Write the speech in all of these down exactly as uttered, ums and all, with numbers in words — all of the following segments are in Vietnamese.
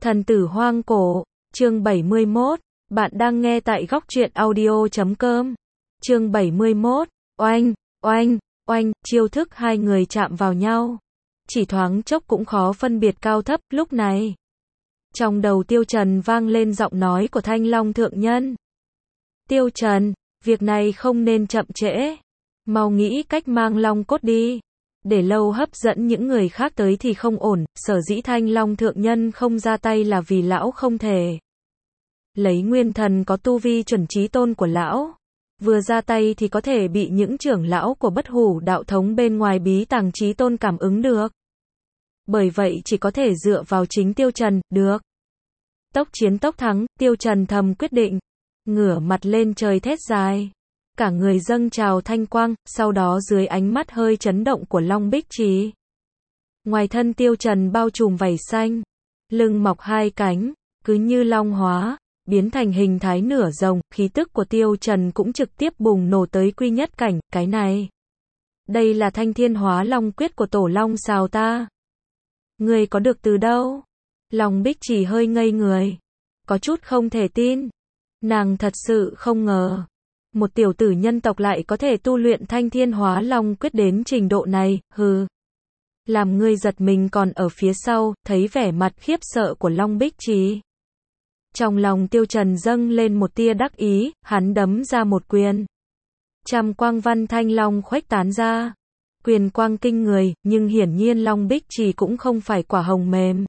Thần tử hoang cổ, chương bảy mươi mốt, bạn đang nghe tại góc truyện audio chấm com. Chương bảy mươi mốt, oanh, oanh, oanh, chiêu thức hai người chạm vào nhau. Chỉ thoáng chốc cũng khó phân biệt cao thấp, lúc này. Trong đầu Tiêu Trần vang lên giọng nói của Thanh Long thượng nhân. Tiêu Trần, việc này không nên chậm trễ. Mau nghĩ cách mang long cốt đi. Để lâu hấp dẫn những người khác tới thì không ổn, sở dĩ Thanh Long thượng nhân không ra tay là vì lão không thể. Lấy nguyên thần có tu vi chuẩn chí tôn của lão. Vừa ra tay thì có thể bị những trưởng lão của bất hủ đạo thống bên ngoài bí tàng chí tôn cảm ứng được. Bởi vậy chỉ có thể dựa vào chính Tiêu Trần, được. Tốc chiến tốc thắng, Tiêu Trần thầm quyết định. Ngửa mặt lên trời thét dài. Cả người dâng trào thanh quang, sau đó dưới ánh mắt hơi chấn động của Long Bích Trì. Ngoài thân Tiêu Trần bao trùm vảy xanh, lưng mọc hai cánh, cứ như long hóa, biến thành hình thái nửa rồng, khí tức của Tiêu Trần cũng trực tiếp bùng nổ tới quy nhất cảnh, cái này. Đây là Thanh Thiên Hóa Long Quyết của Tổ Long Sào ta. Người có được từ đâu? Long Bích Trì hơi ngây người, có chút không thể tin. Nàng thật sự không ngờ. Một tiểu tử nhân tộc lại có thể tu luyện Thanh Thiên Hóa Long Quyết đến trình độ này, hừ. Làm ngươi giật mình còn ở phía sau, thấy vẻ mặt khiếp sợ của Long Bích Trì. Trong lòng Tiêu Trần dâng lên một tia đắc ý, hắn đấm ra một quyền. Trăm quang văn thanh long khuếch tán ra. Quyền quang kinh người, nhưng hiển nhiên Long Bích Trì cũng không phải quả hồng mềm.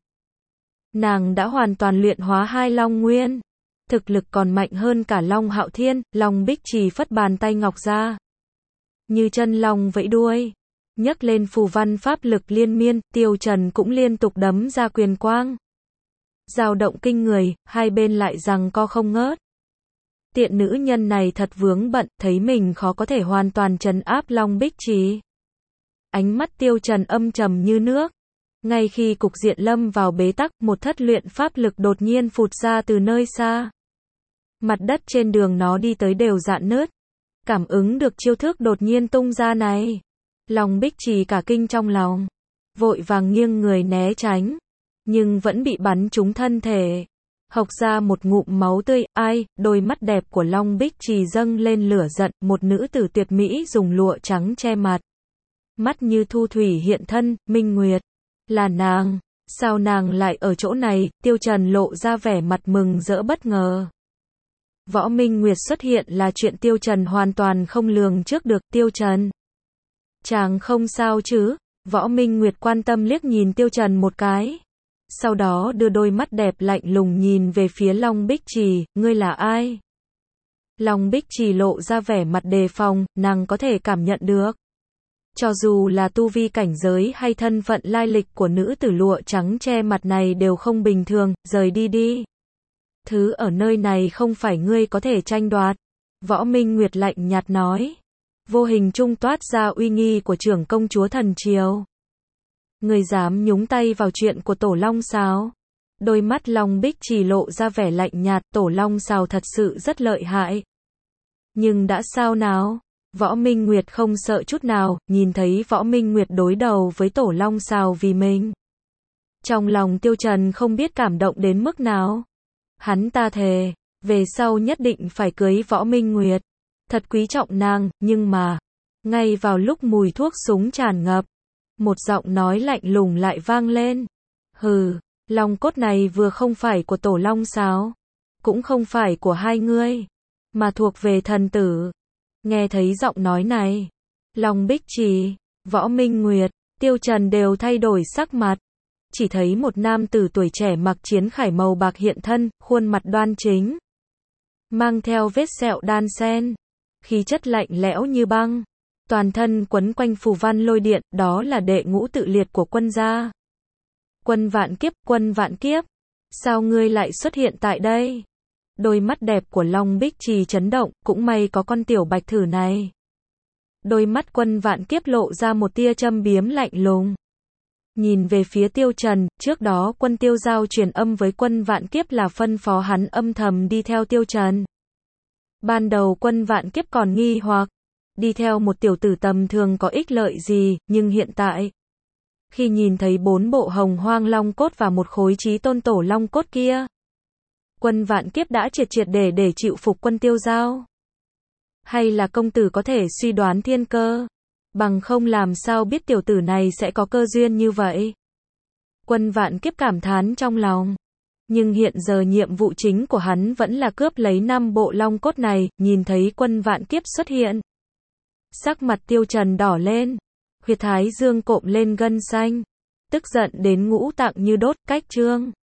Nàng đã hoàn toàn luyện hóa hai long nguyên. Thực lực còn mạnh hơn cả Long Hạo Thiên, Long Bích Trì phất bàn tay ngọc ra. Như chân long vẫy đuôi. Nhấc lên phù văn pháp lực liên miên, Tiêu Trần cũng liên tục đấm ra quyền quang. Dao động kinh người, hai bên lại giằng co không ngớt. Tiện nữ nhân này thật vướng bận, thấy mình khó có thể hoàn toàn trấn áp Long Bích Trì. Ánh mắt Tiêu Trần âm trầm như nước. Ngay khi cục diện lâm vào bế tắc, một thất luyện pháp lực đột nhiên phụt ra từ nơi xa. Mặt đất trên đường nó đi tới đều rạn nứt. Cảm ứng được chiêu thức đột nhiên tung ra này. Long Bích Trì cả kinh trong lòng. Vội vàng nghiêng người né tránh. Nhưng vẫn bị bắn trúng thân thể. Hộc ra một ngụm máu tươi, ai, đôi mắt đẹp của Long Bích Trì dâng lên lửa giận, một nữ tử tuyệt mỹ dùng lụa trắng che mặt. Mắt như thu thủy hiện thân, Minh Nguyệt. Là nàng, sao nàng lại ở chỗ này? Tiêu Trần lộ ra vẻ mặt mừng rỡ bất ngờ. Võ Minh Nguyệt xuất hiện là chuyện Tiêu Trần hoàn toàn không lường trước được. Tiêu Trần, chàng không sao chứ? Võ Minh Nguyệt quan tâm liếc nhìn Tiêu Trần một cái. Sau đó đưa đôi mắt đẹp lạnh lùng nhìn về phía Long Bích Trì, ngươi là ai? Long Bích Trì lộ ra vẻ mặt đề phòng, nàng có thể cảm nhận được. Cho dù là tu vi cảnh giới hay thân phận lai lịch của nữ tử lụa trắng che mặt này đều không bình thường, rời đi đi. Thứ ở nơi này không phải ngươi có thể tranh đoạt. Võ Minh Nguyệt lạnh nhạt nói. Vô hình trung toát ra uy nghi của trưởng công chúa thần triều. Ngươi dám nhúng tay vào chuyện của Tổ Long sao? Đôi mắt Long Bích Trì lộ ra vẻ lạnh nhạt, Tổ Long sao thật sự rất lợi hại. Nhưng đã sao nào? Võ Minh Nguyệt không sợ chút nào, nhìn thấy Võ Minh Nguyệt đối đầu với Tổ Long Sào vì mình. Trong lòng Tiêu Trần không biết cảm động đến mức nào. Hắn ta thề, về sau nhất định phải cưới Võ Minh Nguyệt. Thật quý trọng nàng, nhưng mà, ngay vào lúc mùi thuốc súng tràn ngập, một giọng nói lạnh lùng lại vang lên. Hừ, long cốt này vừa không phải của Tổ Long Sào, cũng không phải của hai ngươi, mà thuộc về thần tử. Nghe thấy giọng nói này, Long Bích Trì, Võ Minh Nguyệt, Tiêu Trần đều thay đổi sắc mặt. Chỉ thấy một nam tử tuổi trẻ mặc chiến khải màu bạc hiện thân, khuôn mặt đoan chính, mang theo vết sẹo đan sen, khí chất lạnh lẽo như băng, toàn thân quấn quanh phù văn lôi điện, đó là đệ ngũ tự liệt của quân gia. Quân vạn kiếp, quân vạn kiếp, sao ngươi lại xuất hiện tại đây? Đôi mắt đẹp của Long Bích Trì chấn động, cũng may có con tiểu bạch thử này. Đôi mắt quân vạn kiếp lộ ra một tia châm biếm lạnh lùng. Nhìn về phía Tiêu Trần, trước đó quân Tiêu Giao truyền âm với quân vạn kiếp là phân phó hắn âm thầm đi theo Tiêu Trần. Ban đầu quân vạn kiếp còn nghi hoặc, đi theo một tiểu tử tầm thường có ích lợi gì, nhưng hiện tại, Khi nhìn thấy bốn bộ hồng hoang long cốt và một khối chí tôn tổ long cốt kia, Quân Vạn Kiếp đã triệt triệt để để chịu phục Quân Tiêu Giao. Hay là công tử có thể suy đoán thiên cơ, bằng không làm sao biết tiểu tử này sẽ có cơ duyên như vậy. Quân Vạn Kiếp cảm thán trong lòng. Nhưng hiện giờ nhiệm vụ chính của hắn vẫn là cướp lấy năm bộ long cốt này, nhìn thấy Quân Vạn Kiếp xuất hiện. Sắc mặt Tiêu Trần đỏ lên, huyệt thái dương cộm lên gân xanh, tức giận đến ngũ tạng như đốt, cách trương.